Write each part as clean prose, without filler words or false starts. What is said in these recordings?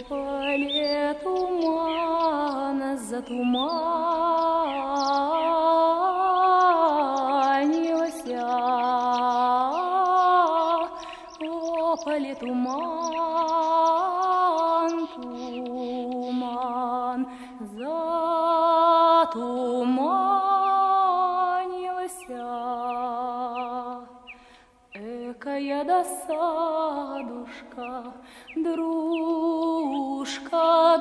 поле тумана затуманился, о, поле туман, туман затуманился. Экая досадушка, дружка,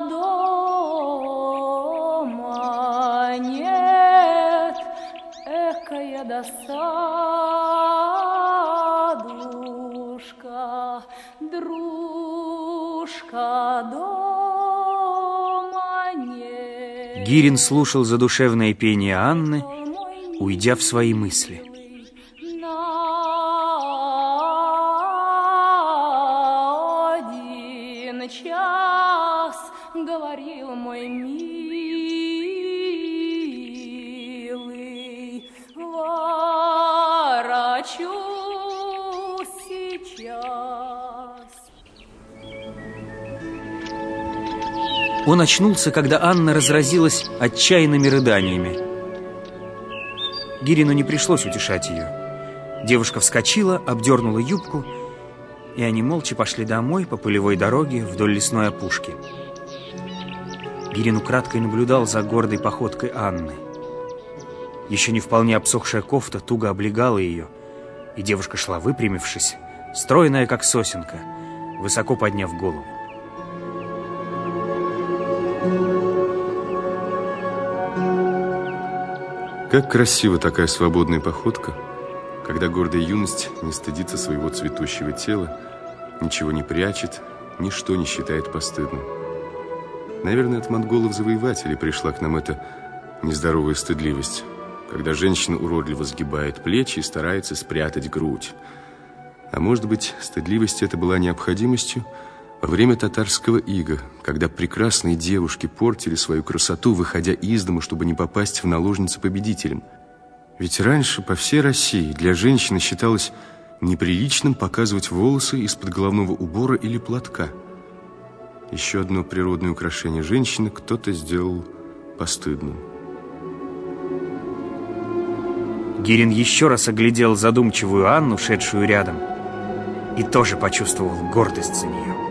дома нет. Экая досадушка, дружка, дома нет. Гирин слушал задушевное пение Анны, уйдя в свои мысли. Час, говорил мой милый, ворочусь сейчас. Он очнулся, когда Анна разразилась отчаянными рыданиями. Гирину не пришлось утешать ее. Девушка вскочила, обдернула юбку, и они молча пошли домой по полевой дороге вдоль лесной опушки. Гирин украдкой наблюдал за гордой походкой Анны. Еще не вполне обсохшая кофта туго облегала ее, и девушка шла выпрямившись, стройная, как сосенка, высоко подняв голову. Как красива такая свободная походка, когда гордая юность не стыдится своего цветущего тела, ничего не прячет, ничто не считает постыдным. Наверное, от монголов-завоевателей пришла к нам эта нездоровая стыдливость, когда женщина уродливо сгибает плечи и старается спрятать грудь. А может быть, стыдливость эта была необходимостью во время татарского ига, когда прекрасные девушки портили свою красоту, выходя из дома, чтобы не попасть в наложницы победителям. Ведь раньше по всей России для женщины считалось неприличным показывать волосы из-под головного убора или платка. Еще одно природное украшение женщины кто-то сделал постыдным. Гирин еще раз оглядел задумчивую Анну, шедшую рядом, и тоже почувствовал гордость за нее.